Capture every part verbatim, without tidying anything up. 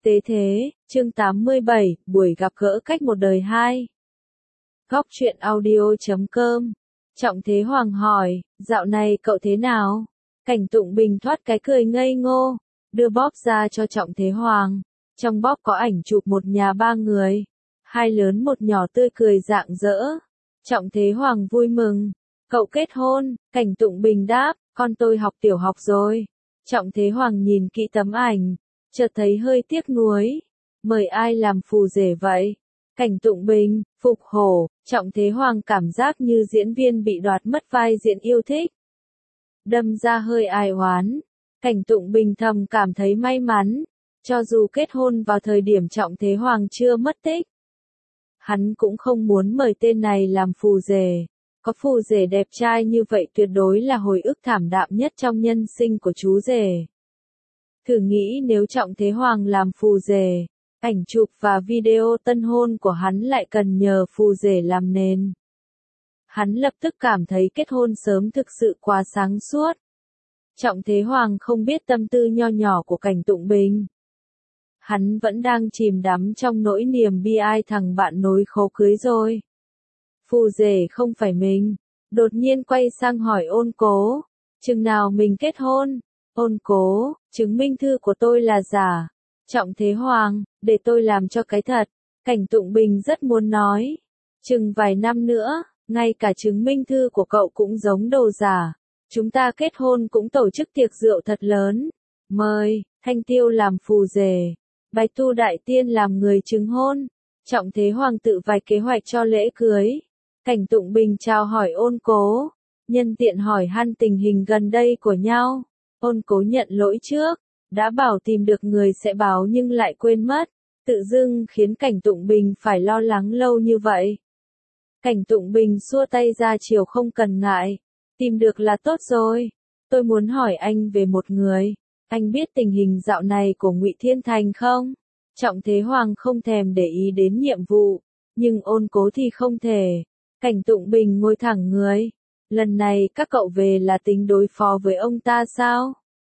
Tế thế, chương tám mươi bảy, buổi gặp gỡ cách một đời hai. Góc truyện audio chấm com. Trọng Thế Hoàng hỏi, dạo này cậu thế nào? Cảnh Tụng Bình thoát cái cười ngây ngô, đưa bóp ra cho Trọng Thế Hoàng. Trong bóp có ảnh chụp một nhà ba người, hai lớn một nhỏ tươi cười rạng rỡ. Trọng Thế Hoàng vui mừng, cậu kết hôn? Cảnh Tụng Bình đáp, con tôi học tiểu học rồi. Trọng Thế Hoàng nhìn kỹ tấm ảnh, chợt thấy hơi tiếc nuối. Mời ai làm phù rể vậy? Cảnh Tụng Bình, Phục Hổ. Trọng Thế Hoàng cảm giác như diễn viên bị đoạt mất vai diễn yêu thích. Đâm ra hơi ai oán. Cảnh Tụng Bình thầm cảm thấy may mắn, cho dù kết hôn vào thời điểm Trọng Thế Hoàng chưa mất tích. Hắn cũng không muốn mời tên này làm phù rể. Có phù rể đẹp trai như vậy tuyệt đối là hồi ức thảm đạm nhất trong nhân sinh của chú rể. Thử nghĩ nếu Trọng Thế Hoàng làm phù rể, ảnh chụp và video tân hôn của hắn lại cần nhờ phù rể làm nền. Hắn lập tức cảm thấy kết hôn sớm thực sự quá sáng suốt. Trọng Thế Hoàng không biết tâm tư nho nhỏ của Cảnh Tụng Bình. Hắn vẫn đang chìm đắm trong nỗi niềm bi ai thằng bạn nối khố cưới rồi. Phù rể không phải mình. Đột nhiên quay sang hỏi Ôn Cố, chừng nào mình kết hôn? Ôn Cố, chứng minh thư của tôi là giả. Trọng Thế Hoàng, để tôi làm cho cái thật. Cảnh Tụng Bình rất muốn nói, chừng vài năm nữa, ngay cả chứng minh thư của cậu cũng giống đồ giả. Chúng ta kết hôn cũng tổ chức tiệc rượu thật lớn. Mời Thanh Tiêu làm phù rể, Bạch Tu Đại Tiên làm người chứng hôn. Trọng Thế Hoàng tự vạch kế hoạch cho lễ cưới. Cảnh Tụng Bình chào hỏi Ôn Cố, nhân tiện hỏi han tình hình gần đây của nhau. Ôn Cố nhận lỗi trước, đã bảo tìm được người sẽ báo nhưng lại quên mất, tự dưng khiến Cảnh Tụng Bình phải lo lắng lâu như vậy. Cảnh Tụng Bình xua tay ra chiều không cần ngại, tìm được là tốt rồi. Tôi muốn hỏi anh về một người, anh biết tình hình dạo này của Ngụy Thiên Thành không? Trọng Thế Hoàng không thèm để ý đến nhiệm vụ, nhưng Ôn Cố thì không thể. Cảnh Tụng Bình ngồi thẳng người, lần này các cậu về là tính đối phó với ông ta sao?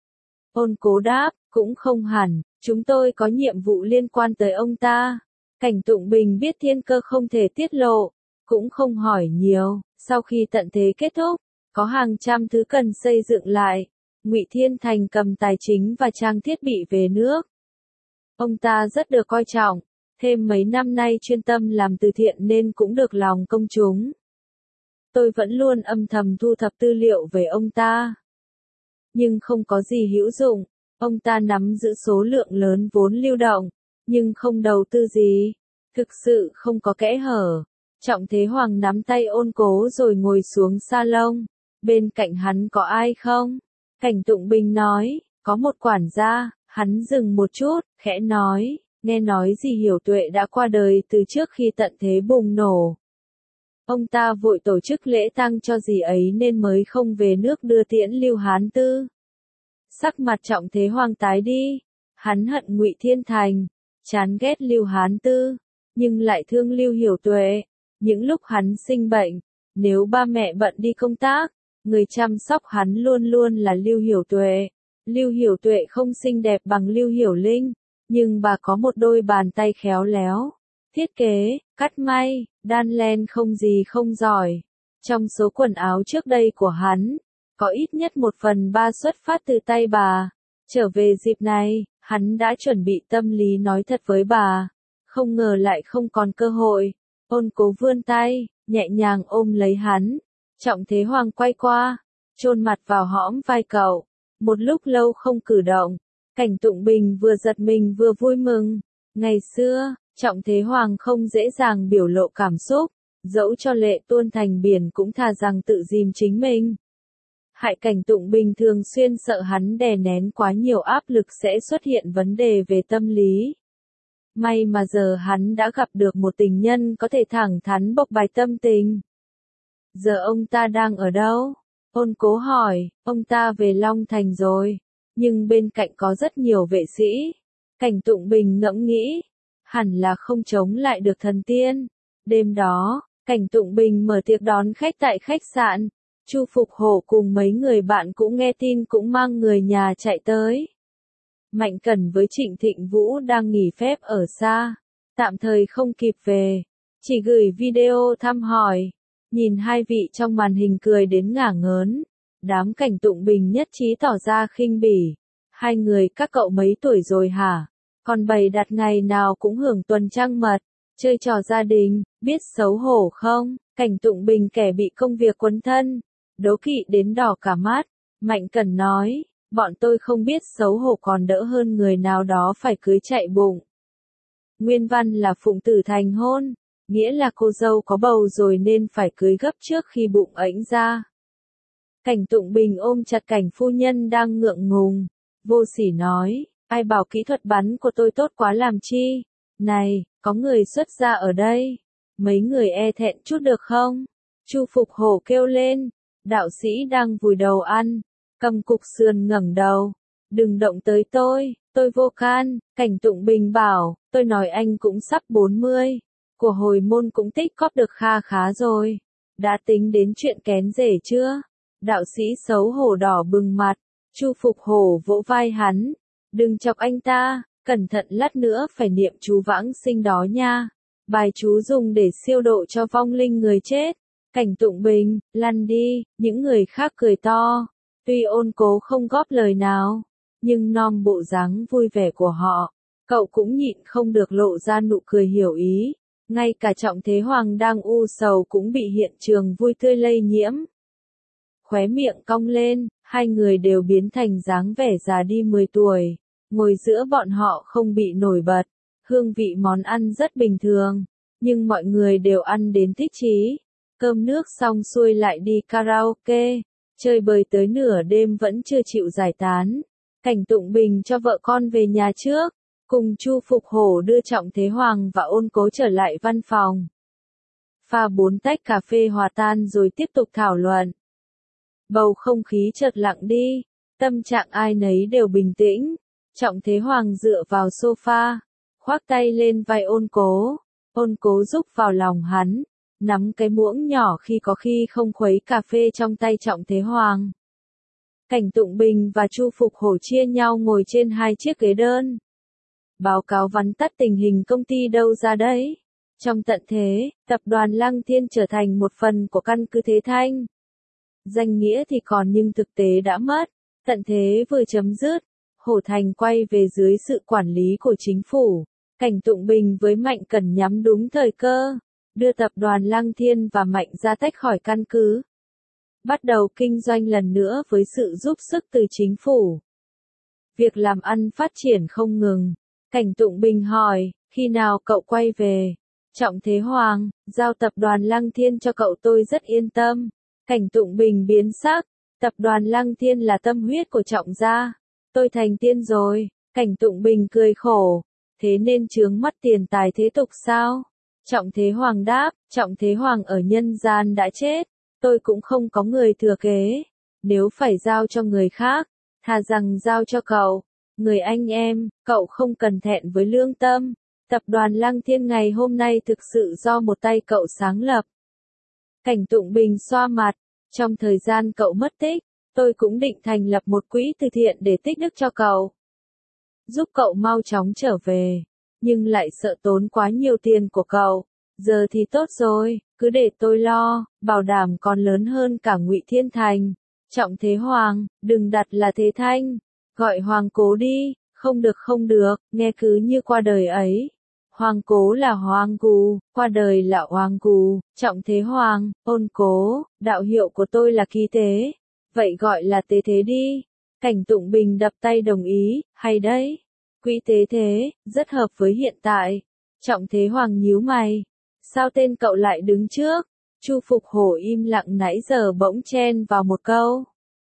Ôn Cố đáp, cũng không hẳn, chúng tôi có nhiệm vụ liên quan tới ông ta. Cảnh Tụng Bình biết thiên cơ không thể tiết lộ, cũng không hỏi nhiều. Sau khi tận thế kết thúc, có hàng trăm thứ cần xây dựng lại. Ngụy Thiên Thành cầm tài chính và trang thiết bị về nước. Ông ta rất được coi trọng, thêm mấy năm nay chuyên tâm làm từ thiện nên cũng được lòng công chúng. Tôi vẫn luôn âm thầm thu thập tư liệu về ông ta, nhưng không có gì hữu dụng. Ông ta nắm giữ số lượng lớn vốn lưu động, nhưng không đầu tư gì, thực sự không có kẽ hở. Trọng Thế Hoàng nắm tay Ôn Cố rồi ngồi xuống salon. Bên cạnh hắn có ai không? Cảnh Tụng Bình nói, có một quản gia. Hắn dừng một chút, khẽ nói, nghe nói Di Hiểu Tuệ đã qua đời từ trước khi tận thế bùng nổ. Ông ta vội tổ chức lễ tang cho dì ấy nên mới không về nước đưa tiễn Lưu Hán Tư. Sắc mặt Trọng Thế Hoàng tái đi, hắn hận Ngụy Thiên Thành, chán ghét Lưu Hán Tư, nhưng lại thương Lưu Hiểu Tuệ. Những lúc hắn sinh bệnh, nếu ba mẹ bận đi công tác, người chăm sóc hắn luôn luôn là Lưu Hiểu Tuệ. Lưu Hiểu Tuệ không xinh đẹp bằng Lưu Hiểu Linh, nhưng bà có một đôi bàn tay khéo léo. Thiết kế, cắt may, đan len không gì không giỏi. Trong số quần áo trước đây của hắn, có ít nhất một phần ba xuất phát từ tay bà. Trở về dịp này, hắn đã chuẩn bị tâm lý nói thật với bà. Không ngờ lại không còn cơ hội. Ôn Cố vươn tay, nhẹ nhàng ôm lấy hắn. Trọng Thế Hoàng quay qua, chôn mặt vào hõm vai cậu. Một lúc lâu không cử động, Cảnh Tụng Bình vừa giật mình vừa vui mừng. Ngày xưa, Trọng Thế Hoàng không dễ dàng biểu lộ cảm xúc, dẫu cho lệ tuôn thành biển cũng thà rằng tự dìm chính mình. Hại Cảnh Tụng Bình thường xuyên sợ hắn đè nén quá nhiều áp lực sẽ xuất hiện vấn đề về tâm lý. May mà giờ hắn đã gặp được một tình nhân có thể thẳng thắn bộc bạch tâm tình. Giờ ông ta đang ở đâu? Ôn Cố hỏi, ông ta về Long Thành rồi, nhưng bên cạnh có rất nhiều vệ sĩ. Cảnh Tụng Bình ngẫm nghĩ, hẳn là không chống lại được thần tiên. Đêm đó, Cảnh Tụng Bình mở tiệc đón khách tại khách sạn. Chu Phục Hổ cùng mấy người bạn cũng nghe tin cũng mang người nhà chạy tới. Mạnh Cẩn với Trịnh Thịnh Vũ đang nghỉ phép ở xa, tạm thời không kịp về, chỉ gửi video thăm hỏi. Nhìn hai vị trong màn hình cười đến ngả ngớn, đám Cảnh Tụng Bình nhất trí tỏ ra khinh bỉ. Hai người các cậu mấy tuổi rồi hả? Còn bày đặt ngày nào cũng hưởng tuần trăng mật, chơi trò gia đình, biết xấu hổ không? Cảnh Tụng Bình kẻ bị công việc quấn thân, đố kỵ đến đỏ cả mắt. Mạnh Cẩn nói, bọn tôi không biết xấu hổ còn đỡ hơn người nào đó phải cưới chạy bụng. Nguyên văn là phụng tử thành hôn, nghĩa là cô dâu có bầu rồi nên phải cưới gấp trước khi bụng ẵnh ra. Cảnh Tụng Bình ôm chặt Cảnh phu nhân đang ngượng ngùng, vô sỉ nói, ai bảo kỹ thuật bắn của tôi tốt quá làm chi? Này, có người xuất gia ở đây, mấy người e thẹn chút được không? Chu Phục Hổ kêu lên, đạo sĩ đang vùi đầu ăn, cầm cục sườn ngẩng đầu, đừng động tới tôi, tôi vô can. Cảnh Tụng Bình bảo, tôi nói anh cũng sắp bốn mươi, của hồi môn cũng tích cóp được kha khá rồi, đã tính đến chuyện kén rể chưa? Đạo sĩ xấu hổ đỏ bừng mặt, Chu Phục Hổ vỗ vai hắn, đừng chọc anh ta, cẩn thận lát nữa phải niệm chú vãng sinh đó nha, bài chú dùng để siêu độ cho vong linh người chết. Cảnh Tụng Bình, lăn đi, những người khác cười to, tuy Ôn Cố không góp lời nào, nhưng nom bộ dáng vui vẻ của họ, cậu cũng nhịn không được lộ ra nụ cười hiểu ý, ngay cả Trọng Thế Hoàng đang u sầu cũng bị hiện trường vui tươi lây nhiễm. Khóe miệng cong lên, hai người đều biến thành dáng vẻ già đi mười tuổi, ngồi giữa bọn họ không bị nổi bật, hương vị món ăn rất bình thường, nhưng mọi người đều ăn đến thích chí. Cơm nước xong xuôi lại đi karaoke, chơi bời tới nửa đêm vẫn chưa chịu giải tán. Cảnh Tụng Bình cho vợ con về nhà trước, cùng Chu Phục Hổ đưa Trọng Thế Hoàng và Ôn Cố trở lại văn phòng. Pha bốn tách cà phê hòa tan rồi tiếp tục thảo luận. Bầu không khí chợt lặng đi, tâm trạng ai nấy đều bình tĩnh. Trọng Thế Hoàng dựa vào sofa, khoác tay lên vai Ôn Cố, Ôn Cố rúc vào lòng hắn, nắm cái muỗng nhỏ khi có khi không khuấy cà phê trong tay Trọng Thế Hoàng. Cảnh Tụng Bình và Chu Phục Hổ chia nhau ngồi trên hai chiếc ghế đơn. Báo cáo vắn tắt tình hình công ty đâu ra đấy. Trong tận thế, tập đoàn Lăng Thiên trở thành một phần của căn cứ Thế Thanh. Danh nghĩa thì còn nhưng thực tế đã mất. Tận thế vừa chấm dứt, Hổ Thành quay về dưới sự quản lý của chính phủ. Cảnh Tụng Bình với Mạnh Cẩn nhắm đúng thời cơ, đưa tập đoàn Lăng Thiên và Mạnh ra tách khỏi căn cứ. Bắt đầu kinh doanh lần nữa với sự giúp sức từ chính phủ. Việc làm ăn phát triển không ngừng. Cảnh Tụng Bình hỏi, khi nào cậu quay về? Trọng Thế Hoàng, giao tập đoàn Lăng Thiên cho cậu tôi rất yên tâm. Cảnh Tụng Bình biến sắc, tập đoàn Lăng Thiên là tâm huyết của Trọng gia. Tôi thành tiên rồi. Cảnh Tụng Bình cười khổ, thế nên chướng mắt tiền tài thế tục sao? Trọng Thế Hoàng đáp, Trọng Thế Hoàng ở nhân gian đã chết, tôi cũng không có người thừa kế. Nếu phải giao cho người khác, thà rằng giao cho cậu. Người anh em, cậu không cần thẹn với lương tâm. Tập đoàn Lăng Thiên ngày hôm nay thực sự do một tay cậu sáng lập. Cảnh Tụng Bình xoa mặt, trong thời gian cậu mất tích, tôi cũng định thành lập một quỹ từ thiện để tích đức cho cậu. Giúp cậu mau chóng trở về, nhưng lại sợ tốn quá nhiều tiền của cậu. Giờ thì tốt rồi, cứ để tôi lo, bảo đảm còn lớn hơn cả Ngụy Thiên Thành. Trọng Thế Hoàng, đừng đặt là Thế Thanh, gọi Hoàng Cố đi, không được không được, nghe cứ như qua đời ấy. Hoàng Cố là Hoàng Cù, qua đời là Hoàng Cù. Trọng Thế Hoàng, Ôn Cố, đạo hiệu của tôi là Ký Tế, vậy gọi là Tế Thế đi. Cảnh Tụng Bình đập tay đồng ý, hay đấy. Quỹ Tế Thế, rất hợp với hiện tại. Trọng Thế Hoàng nhíu mày, sao tên cậu lại đứng trước? Chu Phục Hổ im lặng nãy giờ bỗng chen vào một câu.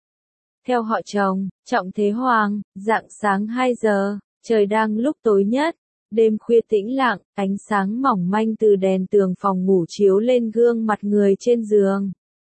Theo họ chồng, Trọng Thế Hoàng, rạng sáng hai giờ, trời đang lúc tối nhất, đêm khuya tĩnh lặng, ánh sáng mỏng manh từ đèn tường phòng ngủ chiếu lên gương mặt người trên giường.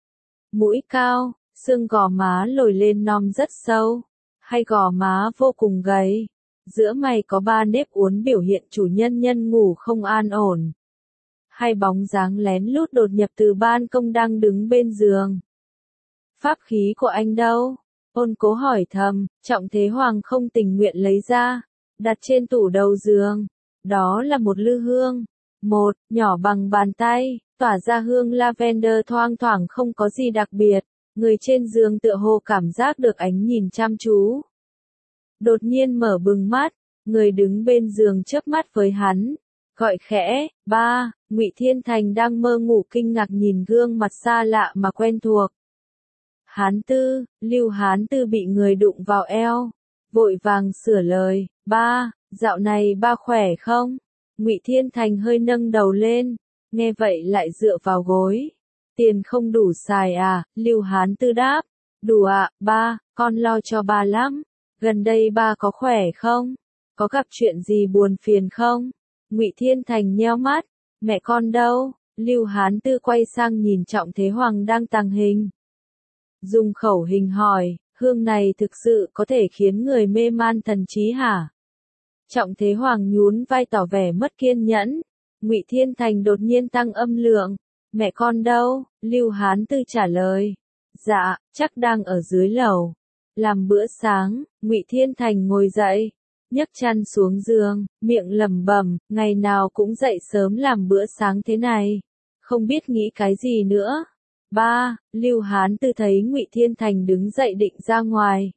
Mũi cao, xương gò má lồi lên non rất sâu, hai gò má vô cùng gầy, giữa mày có ba nếp uốn biểu hiện chủ nhân nhân ngủ không an ổn. Hai bóng dáng lén lút đột nhập từ ban công đang đứng bên giường. Pháp khí của anh đâu? Ôn Cố hỏi thầm, Trọng Thế Hoàng không tình nguyện lấy ra, đặt trên tủ đầu giường. Đó là một lư hương, một, nhỏ bằng bàn tay, tỏa ra hương lavender thoang thoảng không có gì đặc biệt. Người trên giường tựa hồ cảm giác được ánh nhìn chăm chú. Đột nhiên mở bừng mắt, người đứng bên giường chớp mắt với hắn, gọi khẽ, ba, Ngụy Thiên Thành đang mơ ngủ kinh ngạc nhìn gương mặt xa lạ mà quen thuộc. Hán Tư, Lưu Hán Tư bị người đụng vào eo, vội vàng sửa lời, ba, dạo này ba khỏe không? Ngụy Thiên Thành hơi nâng đầu lên, nghe vậy lại dựa vào gối. Tiền không đủ xài à, Lưu Hán Tư đáp, đủ ạ, ba, con lo cho ba lắm. Gần đây ba có khỏe không? Có gặp chuyện gì buồn phiền không? Ngụy Thiên Thành nheo mắt, mẹ con đâu? Lưu Hán Tư quay sang nhìn Trọng Thế Hoàng đang tàng hình. Dùng khẩu hình hỏi, hương này thực sự có thể khiến người mê man thần trí hả? Trọng Thế Hoàng nhún vai tỏ vẻ mất kiên nhẫn. Ngụy Thiên Thành đột nhiên tăng âm lượng. Mẹ con đâu? Lưu Hán Tư trả lời. Dạ, chắc đang ở dưới lầu. Làm bữa sáng, Ngụy Thiên Thành ngồi dậy, nhấc chăn xuống giường, miệng lẩm bẩm, ngày nào cũng dậy sớm làm bữa sáng thế này, không biết nghĩ cái gì nữa. Ba, Lưu Hán Tư thấy Ngụy Thiên Thành đứng dậy định ra ngoài,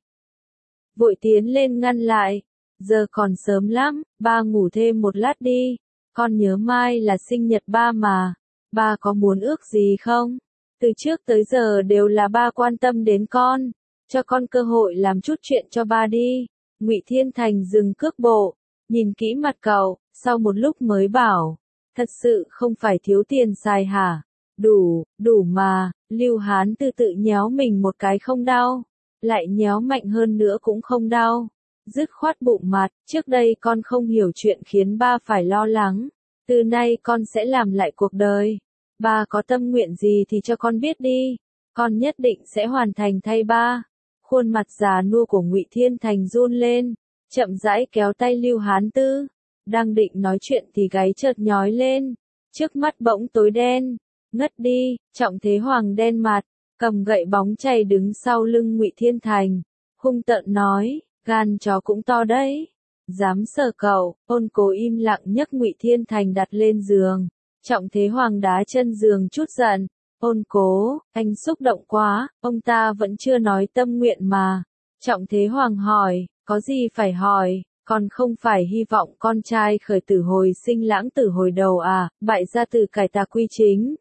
vội tiến lên ngăn lại. Giờ còn sớm lắm, ba ngủ thêm một lát đi, con nhớ mai là sinh nhật ba mà. Ba có muốn ước gì không? Từ trước tới giờ đều là ba quan tâm đến con, cho con cơ hội làm chút chuyện cho ba đi. Ngụy Thiên Thành dừng cước bộ, nhìn kỹ mặt cậu, sau một lúc mới bảo, thật sự không phải thiếu tiền xài hả? Đủ, đủ mà. Lưu Hán Tư tự nhéo mình một cái không đau, lại nhéo mạnh hơn nữa cũng không đau. Dứt khoát bụng mặt, trước đây con không hiểu chuyện khiến ba phải lo lắng. Từ nay con sẽ làm lại cuộc đời. Ba có tâm nguyện gì thì cho con biết đi. Con nhất định sẽ hoàn thành thay ba. Khuôn mặt già nua của Ngụy Thiên Thành run lên, chậm rãi kéo tay Lưu Hán Tư. Đang định nói chuyện thì gáy chợt nhói lên, trước mắt bỗng tối đen. Ngất đi. Trọng Thế Hoàng đen mặt, cầm gậy bóng chày đứng sau lưng Ngụy Thiên Thành, hung tợn nói, gan chó cũng to đấy. Dám sờ cậu. Ôn Cố im lặng nhấc Ngụy Thiên Thành đặt lên giường. Trọng Thế Hoàng đá chân giường chút giận. Ôn Cố, anh xúc động quá, ông ta vẫn chưa nói tâm nguyện mà. Trọng Thế Hoàng hỏi, có gì phải hỏi, còn không phải hy vọng con trai khởi tử hồi sinh lãng tử hồi đầu à, bại gia tử cải tà quy chính.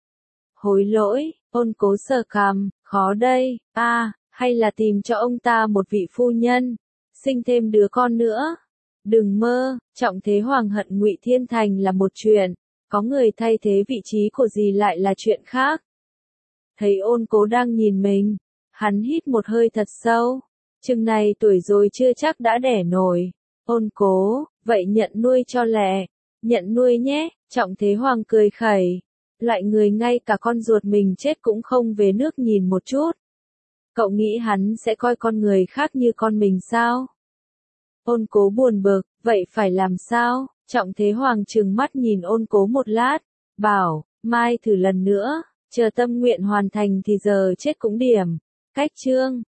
Hối lỗi. Ôn Cố sờ cằm, khó đây, a, à, hay là tìm cho ông ta một vị phu nhân, sinh thêm đứa con nữa. Đừng mơ. Trọng Thế Hoàng hận Ngụy Thiên Thành là một chuyện, có người thay thế vị trí của dì lại là chuyện khác. Thấy Ôn Cố đang nhìn mình, hắn hít một hơi thật sâu. Chừng này tuổi rồi chưa chắc đã đẻ nổi. Ôn Cố, vậy nhận nuôi cho lẹ. Nhận nuôi nhé. Trọng Thế Hoàng cười khẩy. Loại người ngay cả con ruột mình chết cũng không về nước nhìn một chút. Cậu nghĩ hắn sẽ coi con người khác như con mình sao? Ôn Cố buồn bực, vậy phải làm sao? Trọng Thế Hoàng trừng mắt nhìn Ôn Cố một lát, bảo, mai thử lần nữa, chờ tâm nguyện hoàn thành thì giờ chết cũng điểm. Cách chương